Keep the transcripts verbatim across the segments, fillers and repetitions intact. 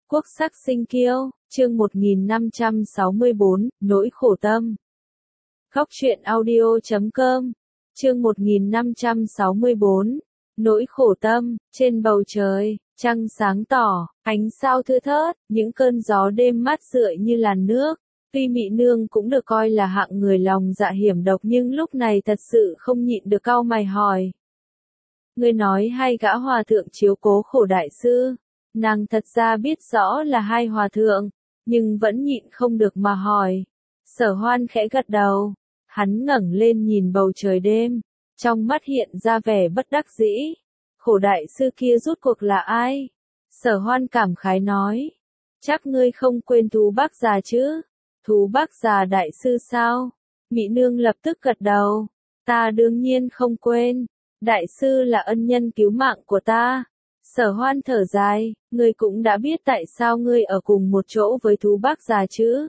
Quốc sắc sinh kiêu, chương một nghìn năm trăm sáu mươi bốn, nỗi khổ tâm. Góc truyện audio chấm com, chương một nghìn năm trăm sáu mươi bốn, nỗi khổ tâm. Trên bầu trời, trăng sáng tỏ, ánh sao thưa thớt, những cơn gió đêm mát rượi như làn nước. Tuy Mị Nương cũng được coi là hạng người lòng dạ hiểm độc nhưng lúc này thật sự không nhịn được cau mày hỏi. Ngươi nói hai gã hòa thượng chiếu cố khổ đại sư. Nàng thật ra biết rõ là hai hòa thượng, nhưng vẫn nhịn không được mà hỏi. Sở Hoan khẽ gật đầu, hắn ngẩng lên nhìn bầu trời đêm, trong mắt hiện ra vẻ bất đắc dĩ. Khổ đại sư kia rốt cuộc là ai? Sở Hoan cảm khái nói, chắc ngươi không quên Thú Bác già chứ? Thú Bác già đại sư sao? Mị Nương lập tức gật đầu, ta đương nhiên không quên, đại sư là ân nhân cứu mạng của ta. Sở Hoan thở dài, ngươi cũng đã biết tại sao ngươi ở cùng một chỗ với Thú Bác già chứ?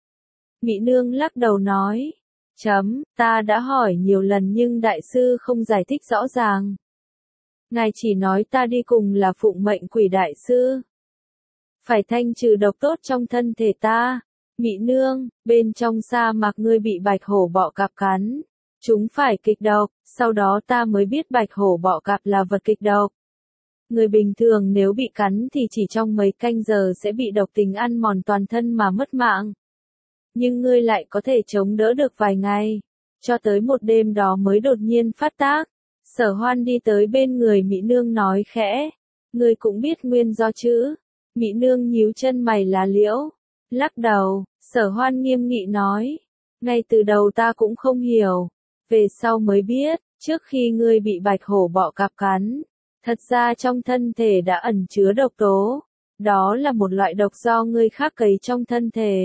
Mị Nương lắc đầu nói, chấm, ta đã hỏi nhiều lần nhưng đại sư không giải thích rõ ràng. Ngài chỉ nói ta đi cùng là phụng mệnh quỷ đại sư. Phải thanh trừ độc tốt trong thân thể ta. Mị Nương, bên trong sa mạc ngươi bị bạch hổ bọ cạp cắn. Chúng phải kịch độc, sau đó ta mới biết bạch hổ bọ cạp là vật kịch độc. Người bình thường nếu bị cắn thì chỉ trong mấy canh giờ sẽ bị độc tính ăn mòn toàn thân mà mất mạng. Nhưng ngươi lại có thể chống đỡ được vài ngày, cho tới một đêm đó mới đột nhiên phát tác. Sở Hoan đi tới bên người Mị Nương nói khẽ, ngươi cũng biết nguyên do chứ? Mị Nương nhíu chân mày lá liễu, lắc đầu. Sở Hoan nghiêm nghị nói, ngay từ đầu ta cũng không hiểu, về sau mới biết, trước khi ngươi bị bạch hổ bọ cạp cắn, thật ra trong thân thể đã ẩn chứa độc tố, đó là một loại độc do ngươi khắc cấy trong thân thể.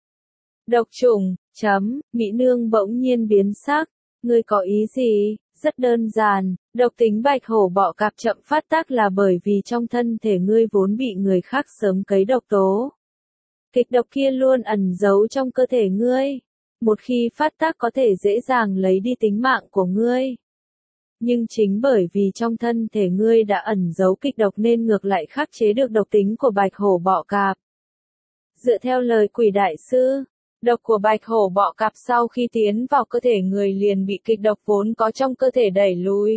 Độc trùng, chấm, Mị Nương bỗng nhiên biến sắc, ngươi có ý gì? Rất đơn giản, độc tính bạch hổ bọ cạp chậm phát tác là bởi vì trong thân thể ngươi vốn bị người khác sớm cấy độc tố. Kịch độc kia luôn ẩn giấu trong cơ thể ngươi, một khi phát tác có thể dễ dàng lấy đi tính mạng của ngươi. Nhưng chính bởi vì trong thân thể ngươi đã ẩn giấu kịch độc nên ngược lại khắc chế được độc tính của bạch hổ bọ cạp. Dựa theo lời quỷ đại sư, độc của bạch hổ bọ cạp sau khi tiến vào cơ thể người liền bị kịch độc vốn có trong cơ thể đẩy lùi.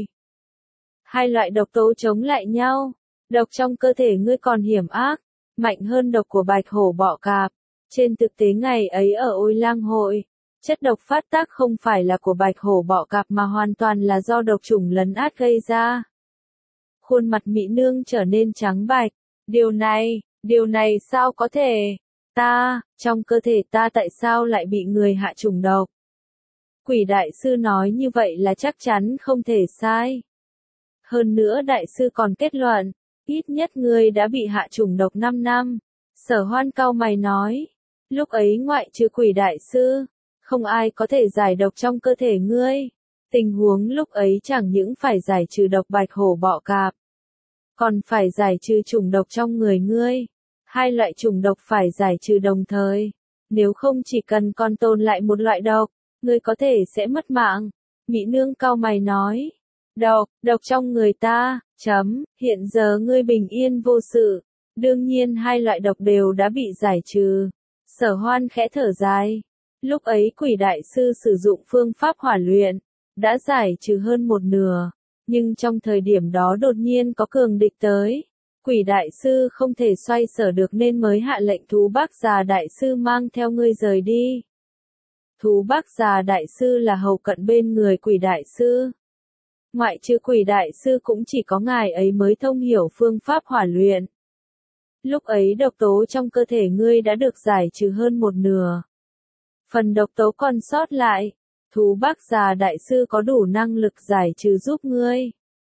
Hai loại độc tố chống lại nhau, độc trong cơ thể ngươi còn hiểm ác, mạnh hơn độc của bạch hổ bọ cạp. Trên thực tế ngày ấy ở Ôi Lang Hội, chất độc phát tác không phải là của bạch hổ bọ cạp mà hoàn toàn là do độc trùng lấn át gây ra. Khuôn mặt Mị Nương trở nên trắng bạch, điều này, điều này sao có thể? Ta, trong cơ thể ta tại sao lại bị người hạ trùng độc? Quỷ đại sư nói như vậy là chắc chắn không thể sai. Hơn nữa đại sư còn kết luận, ít nhất ngươi đã bị hạ trùng độc năm năm. Sở Hoan cau mày nói, lúc ấy ngoại trừ quỷ đại sư, không ai có thể giải độc trong cơ thể ngươi. Tình huống lúc ấy chẳng những phải giải trừ độc bạch hổ bọ cạp, còn phải giải trừ trùng độc trong người ngươi. Hai loại trùng độc phải giải trừ đồng thời, nếu không chỉ cần còn tồn lại một loại độc, ngươi có thể sẽ mất mạng. Mị Nương cau mày nói, độc, độc trong người ta, chấm, hiện giờ ngươi bình yên vô sự, đương nhiên hai loại độc đều đã bị giải trừ. Sở Hoan khẽ thở dài, lúc ấy quỷ đại sư sử dụng phương pháp hỏa luyện, đã giải trừ hơn một nửa, nhưng trong thời điểm đó đột nhiên có cường địch tới. Quỷ đại sư không thể xoay sở được nên mới hạ lệnh Thú Bác già đại sư mang theo ngươi rời đi. Thú Bác già đại sư là hầu cận bên người quỷ đại sư. Ngoại trừ quỷ đại sư cũng chỉ có ngài ấy mới thông hiểu phương pháp hỏa luyện. Lúc ấy độc tố trong cơ thể ngươi đã được giải trừ hơn một nửa. Phần độc tố còn sót lại, Thú Bác già đại sư có đủ năng lực giải trừ giúp ngươi.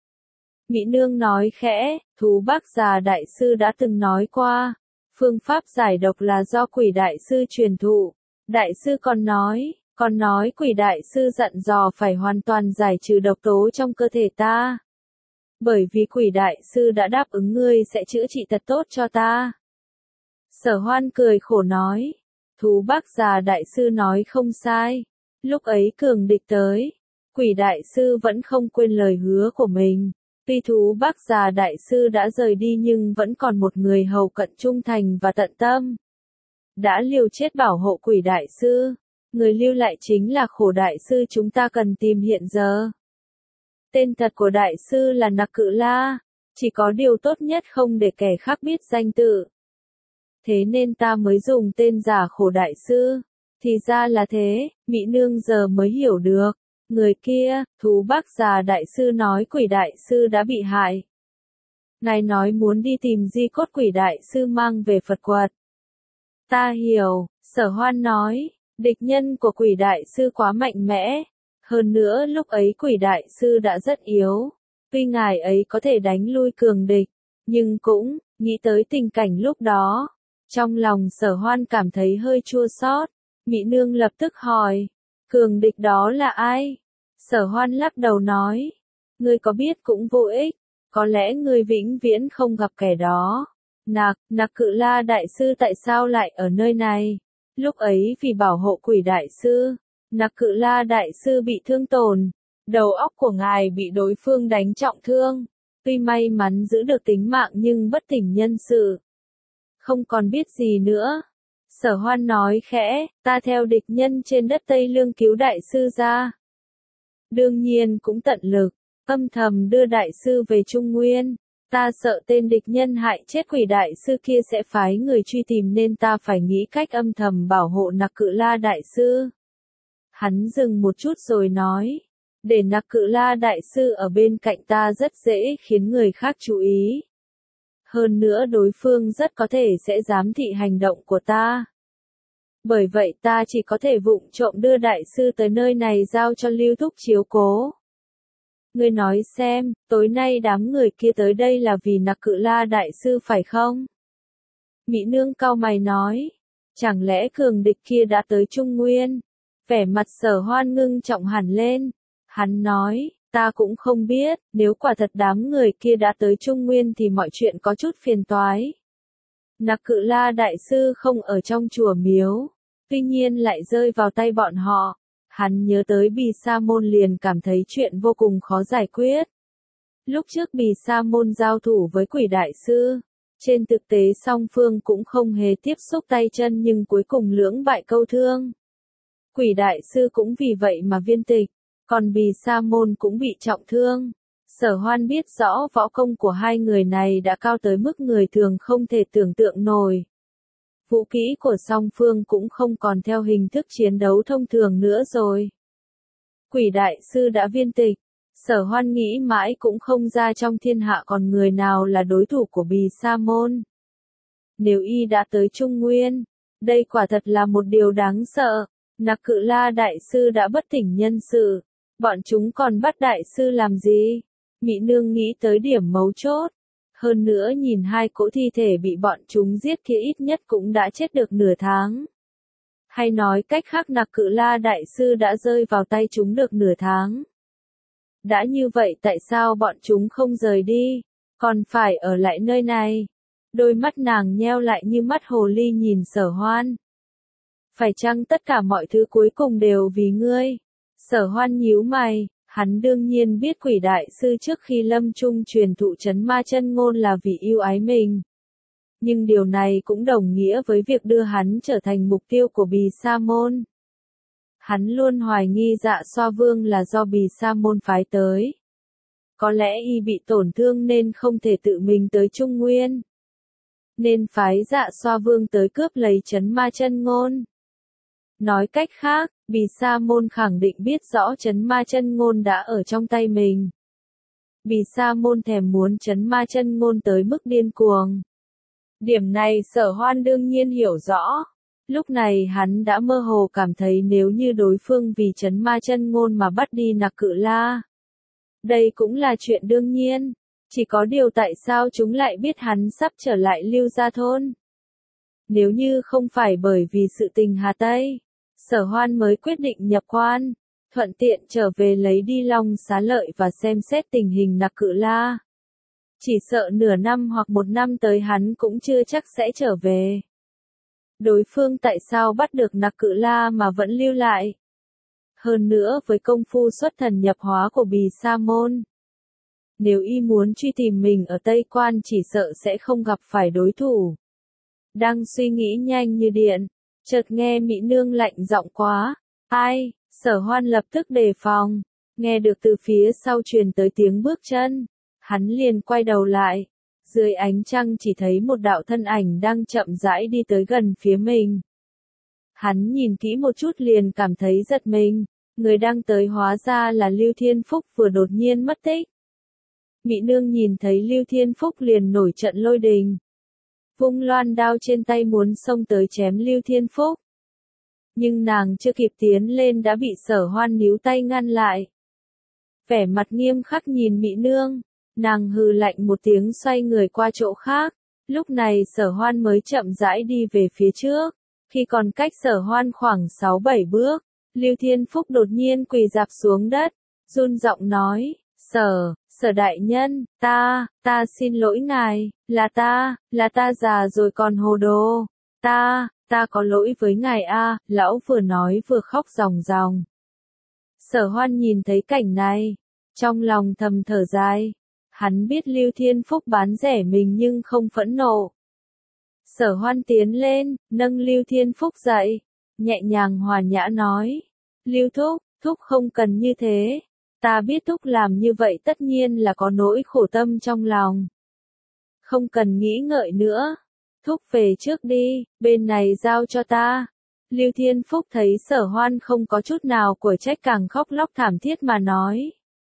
Mị Nương nói khẽ, Thú Bác già đại sư đã từng nói qua, phương pháp giải độc là do quỷ đại sư truyền thụ. Đại sư còn nói, còn nói quỷ đại sư dặn dò phải hoàn toàn giải trừ độc tố trong cơ thể ta. Bởi vì quỷ đại sư đã đáp ứng ngươi sẽ chữa trị thật tốt cho ta. Sở Hoan cười khổ nói, Thú Bác già đại sư nói không sai. Lúc ấy cường địch tới, quỷ đại sư vẫn không quên lời hứa của mình. Tuy thú bác già đại sư đã rời đi nhưng vẫn còn một người hầu cận trung thành và tận tâm. Đã liều chết bảo hộ Quỷ đại sư. Người lưu lại chính là Khổ đại sư chúng ta cần tìm hiện giờ. Tên thật của đại sư là Nặc Cự La. Chỉ có điều tốt nhất không để kẻ khác biết danh tự. Thế nên ta mới dùng tên giả Khổ đại sư. Thì ra là thế, Mỹ nương giờ mới hiểu được. Người kia, thú bác già đại sư nói Quỷ đại sư đã bị hại. Ngài nói muốn đi tìm di cốt Quỷ đại sư mang về Phật quật. Ta hiểu, Sở Hoan nói, địch nhân của Quỷ đại sư quá mạnh mẽ. Hơn nữa lúc ấy Quỷ đại sư đã rất yếu. Tuy ngài ấy có thể đánh lui cường địch, nhưng cũng, nghĩ tới tình cảnh lúc đó. Trong lòng Sở Hoan cảm thấy hơi chua xót. Mỹ nương lập tức hỏi, cường địch đó là ai? Sở Hoan lắc đầu nói, ngươi có biết cũng vô ích, có lẽ ngươi vĩnh viễn không gặp kẻ đó. Nặc, Nặc Cự La đại sư tại sao lại ở nơi này? Lúc ấy vì bảo hộ Quỷ đại sư, Nặc Cự La đại sư bị thương tổn, đầu óc của ngài bị đối phương đánh trọng thương, tuy may mắn giữ được tính mạng nhưng bất tỉnh nhân sự. Không còn biết gì nữa. Sở Hoan nói khẽ, ta theo địch nhân trên đất Tây Lương cứu đại sư ra. Đương nhiên cũng tận lực, âm thầm đưa đại sư về Trung Nguyên. Ta sợ tên địch nhân hại chết Quỷ đại sư kia sẽ phái người truy tìm nên ta phải nghĩ cách âm thầm bảo hộ Nặc Cự La đại sư. Hắn dừng một chút rồi nói, để Nặc Cự La đại sư ở bên cạnh ta rất dễ khiến người khác chú ý. Hơn nữa đối phương rất có thể sẽ giám thị hành động của ta. Bởi vậy ta chỉ có thể vụng trộm đưa đại sư tới nơi này giao cho Lưu Thúc chiếu cố. Ngươi nói xem, tối nay đám người kia tới đây là vì Nặc Cự La đại sư phải không? Mỹ nương cau mày nói, chẳng lẽ cường địch kia đã tới Trung Nguyên? Vẻ mặt Sở Hoan ngưng trọng hẳn lên. Hắn nói, ta cũng không biết, nếu quả thật đám người kia đã tới Trung Nguyên thì mọi chuyện có chút phiền toái. Nặc Cự La đại sư không ở trong chùa miếu, tuy nhiên lại rơi vào tay bọn họ. Hắn nhớ tới Bì Sa Môn liền cảm thấy chuyện vô cùng khó giải quyết. Lúc trước Bì Sa Môn giao thủ với Quỷ đại sư, trên thực tế song phương cũng không hề tiếp xúc tay chân nhưng cuối cùng lưỡng bại câu thương. Quỷ đại sư cũng vì vậy mà viên tịch, còn Bì Sa Môn cũng bị trọng thương. Sở Hoan biết rõ võ công của hai người này đã cao tới mức người thường không thể tưởng tượng nổi. Vũ kỹ của song phương cũng không còn theo hình thức chiến đấu thông thường nữa rồi. Quỷ đại sư đã viên tịch, Sở Hoan nghĩ mãi cũng không ra trong thiên hạ còn người nào là đối thủ của Bì Sa Môn. Nếu y đã tới Trung Nguyên, đây quả thật là một điều đáng sợ. Nặc Cự La đại sư đã bất tỉnh nhân sự, bọn chúng còn bắt đại sư làm gì? Mỹ nương nghĩ tới điểm mấu chốt. Hơn nữa nhìn hai cỗ thi thể bị bọn chúng giết kia ít nhất cũng đã chết được nửa tháng. Hay nói cách khác Nặc Cự La đại sư đã rơi vào tay chúng được nửa tháng. Đã như vậy tại sao bọn chúng không rời đi, còn phải ở lại nơi này? Đôi mắt nàng nheo lại như mắt hồ ly nhìn Sở Hoan. Phải chăng tất cả mọi thứ cuối cùng đều vì ngươi? Sở Hoan nhíu mày. Hắn đương nhiên biết Quỷ đại sư trước khi lâm chung truyền thụ trấn ma chân ngôn là vì yêu ái mình. Nhưng điều này cũng đồng nghĩa với việc đưa hắn trở thành mục tiêu của Bì Sa Môn. Hắn luôn hoài nghi Dạ Xoa Vương là do Bì Sa Môn phái tới. Có lẽ y bị tổn thương nên không thể tự mình tới Trung Nguyên. Nên phái Dạ Xoa Vương tới cướp lấy trấn ma chân ngôn. Nói cách khác, Bì Sa Môn khẳng định biết rõ trấn ma chân ngôn đã ở trong tay mình. Bì Sa Môn thèm muốn trấn ma chân ngôn tới mức điên cuồng. Điểm này Sở Hoan đương nhiên hiểu rõ. Lúc này hắn đã mơ hồ cảm thấy nếu như đối phương vì trấn ma chân ngôn mà bắt đi Nặc Cự La. Đây cũng là chuyện đương nhiên. Chỉ có điều tại sao chúng lại biết hắn sắp trở lại Lưu Gia Thôn. Nếu như không phải bởi vì sự tình Hà Tây, Sở Hoan mới quyết định nhập quan, thuận tiện trở về lấy đi Long Xá Lợi và xem xét tình hình Nặc Cự La. Chỉ sợ nửa năm hoặc một năm tới hắn cũng chưa chắc sẽ trở về. Đối phương tại sao bắt được Nặc Cự La mà vẫn lưu lại? Hơn nữa với công phu xuất thần nhập hóa của Bì Sa Môn, nếu y muốn truy tìm mình ở Tây Quan chỉ sợ sẽ không gặp phải đối thủ. Đang suy nghĩ nhanh như điện, chợt nghe Mỹ Nương lạnh giọng quá, ai, Sở Hoan lập tức đề phòng, nghe được từ phía sau truyền tới tiếng bước chân, hắn liền quay đầu lại, dưới ánh trăng chỉ thấy một đạo thân ảnh đang chậm rãi đi tới gần phía mình. Hắn nhìn kỹ một chút liền cảm thấy giật mình, người đang tới hóa ra là Lưu Thiên Phúc vừa đột nhiên mất tích. Mỹ Nương nhìn thấy Lưu Thiên Phúc liền nổi trận lôi đình. Vung loan đao trên tay muốn xông tới chém Lưu Thiên Phúc. Nhưng nàng chưa kịp tiến lên đã bị Sở Hoan níu tay ngăn lại. Vẻ mặt nghiêm khắc nhìn Mỹ Nương, nàng hừ lạnh một tiếng xoay người qua chỗ khác. Lúc này Sở Hoan mới chậm rãi đi về phía trước. Khi còn cách Sở Hoan khoảng sáu bảy bước, Lưu Thiên Phúc đột nhiên quỳ rạp xuống đất, run giọng nói, Sở, Sở đại nhân, ta, ta xin lỗi ngài, là ta, là ta già rồi còn hồ đồ, ta, ta có lỗi với ngài a, lão vừa nói vừa khóc ròng ròng. Sở Hoan nhìn thấy cảnh này, trong lòng thầm thở dài, hắn biết Lưu Thiên Phúc bán rẻ mình nhưng không phẫn nộ. Sở Hoan tiến lên, nâng Lưu Thiên Phúc dậy, nhẹ nhàng hòa nhã nói, Lưu Thúc, Thúc không cần như thế, ta biết Thúc làm như vậy tất nhiên là có nỗi khổ tâm trong lòng. Không cần nghĩ ngợi nữa, Thúc về trước đi, bên này giao cho ta. Lưu Thiên Phúc thấy Sở Hoan không có chút nào của trách càng khóc lóc thảm thiết mà nói.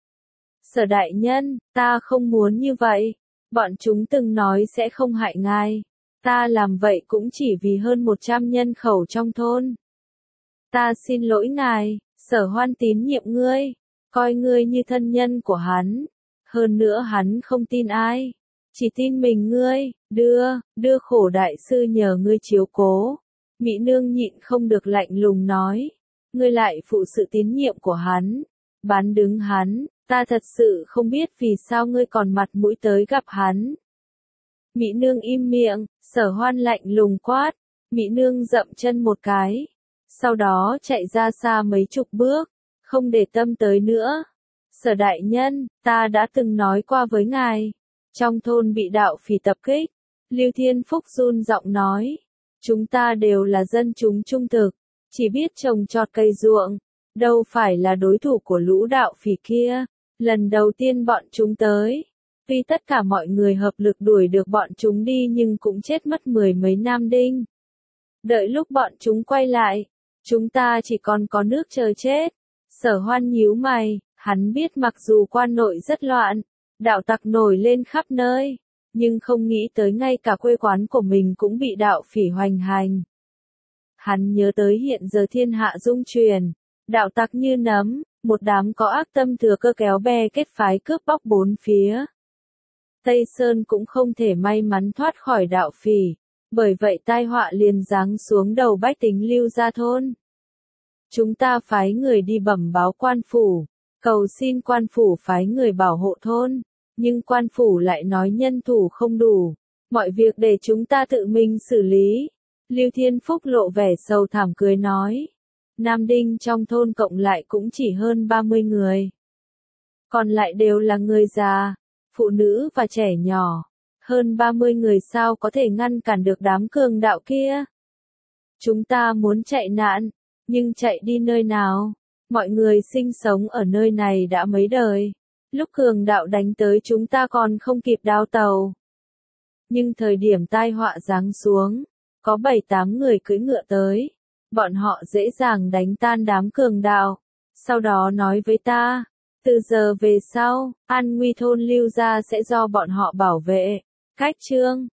Sở đại nhân, ta không muốn như vậy, bọn chúng từng nói sẽ không hại ngài. Ta làm vậy cũng chỉ vì hơn một trăm nhân khẩu trong thôn. Ta xin lỗi ngài, Sở Hoan tín nhiệm ngươi, coi ngươi như thân nhân của hắn. Hơn nữa hắn không tin ai, chỉ tin mình ngươi, đưa, đưa khổ đại sư nhờ ngươi chiếu cố. Mỹ Nương nhịn không được lạnh lùng nói, ngươi lại phụ sự tín nhiệm của hắn, bán đứng hắn, ta thật sự không biết vì sao ngươi còn mặt mũi tới gặp hắn. Mỹ Nương im miệng, Sở Hoan lạnh lùng quát, Mỹ Nương dậm chân một cái, sau đó chạy ra xa mấy chục bước, không để tâm tới nữa. Sở đại nhân, ta đã từng nói qua với ngài, trong thôn bị đạo phỉ tập kích, Lưu Thiên Phúc run giọng nói, chúng ta đều là dân chúng trung thực, chỉ biết trồng trọt cây ruộng, đâu phải là đối thủ của lũ đạo phỉ kia, lần đầu tiên bọn chúng tới. Tuy tất cả mọi người hợp lực đuổi được bọn chúng đi nhưng cũng chết mất mười mấy nam đinh. Đợi lúc bọn chúng quay lại, chúng ta chỉ còn có nước chờ chết. Sở Hoan nhíu mày, hắn biết mặc dù quan nội rất loạn, đạo tặc nổi lên khắp nơi, nhưng không nghĩ tới ngay cả quê quán của mình cũng bị đạo phỉ hoành hành. Hắn nhớ tới hiện giờ thiên hạ dung truyền, đạo tặc như nấm, một đám có ác tâm thừa cơ kéo bè kết phái cướp bóc bốn phía. Tây Sơn cũng không thể may mắn thoát khỏi đạo phỉ, bởi vậy tai họa liền giáng xuống đầu bách tính Lưu gia thôn. Chúng ta phái người đi bẩm báo quan phủ, cầu xin quan phủ phái người bảo hộ thôn, nhưng quan phủ lại nói nhân thủ không đủ, mọi việc để chúng ta tự mình xử lý. Lưu Thiên Phúc lộ vẻ sầu thảm cười nói, nam đinh trong thôn cộng lại cũng chỉ hơn ba mươi người. Còn lại đều là người già, phụ nữ và trẻ nhỏ, hơn ba mươi người sao có thể ngăn cản được đám cường đạo kia. Chúng ta muốn chạy nạn, nhưng chạy đi nơi nào? Mọi người sinh sống ở nơi này đã mấy đời, lúc cường đạo đánh tới chúng ta còn không kịp đao tàu. Nhưng thời điểm tai họa giáng xuống, có bảy tám người cưỡi ngựa tới, bọn họ dễ dàng đánh tan đám cường đạo, sau đó nói với ta, từ giờ về sau, an nguy thôn Lưu gia sẽ do bọn họ bảo vệ. Cách chương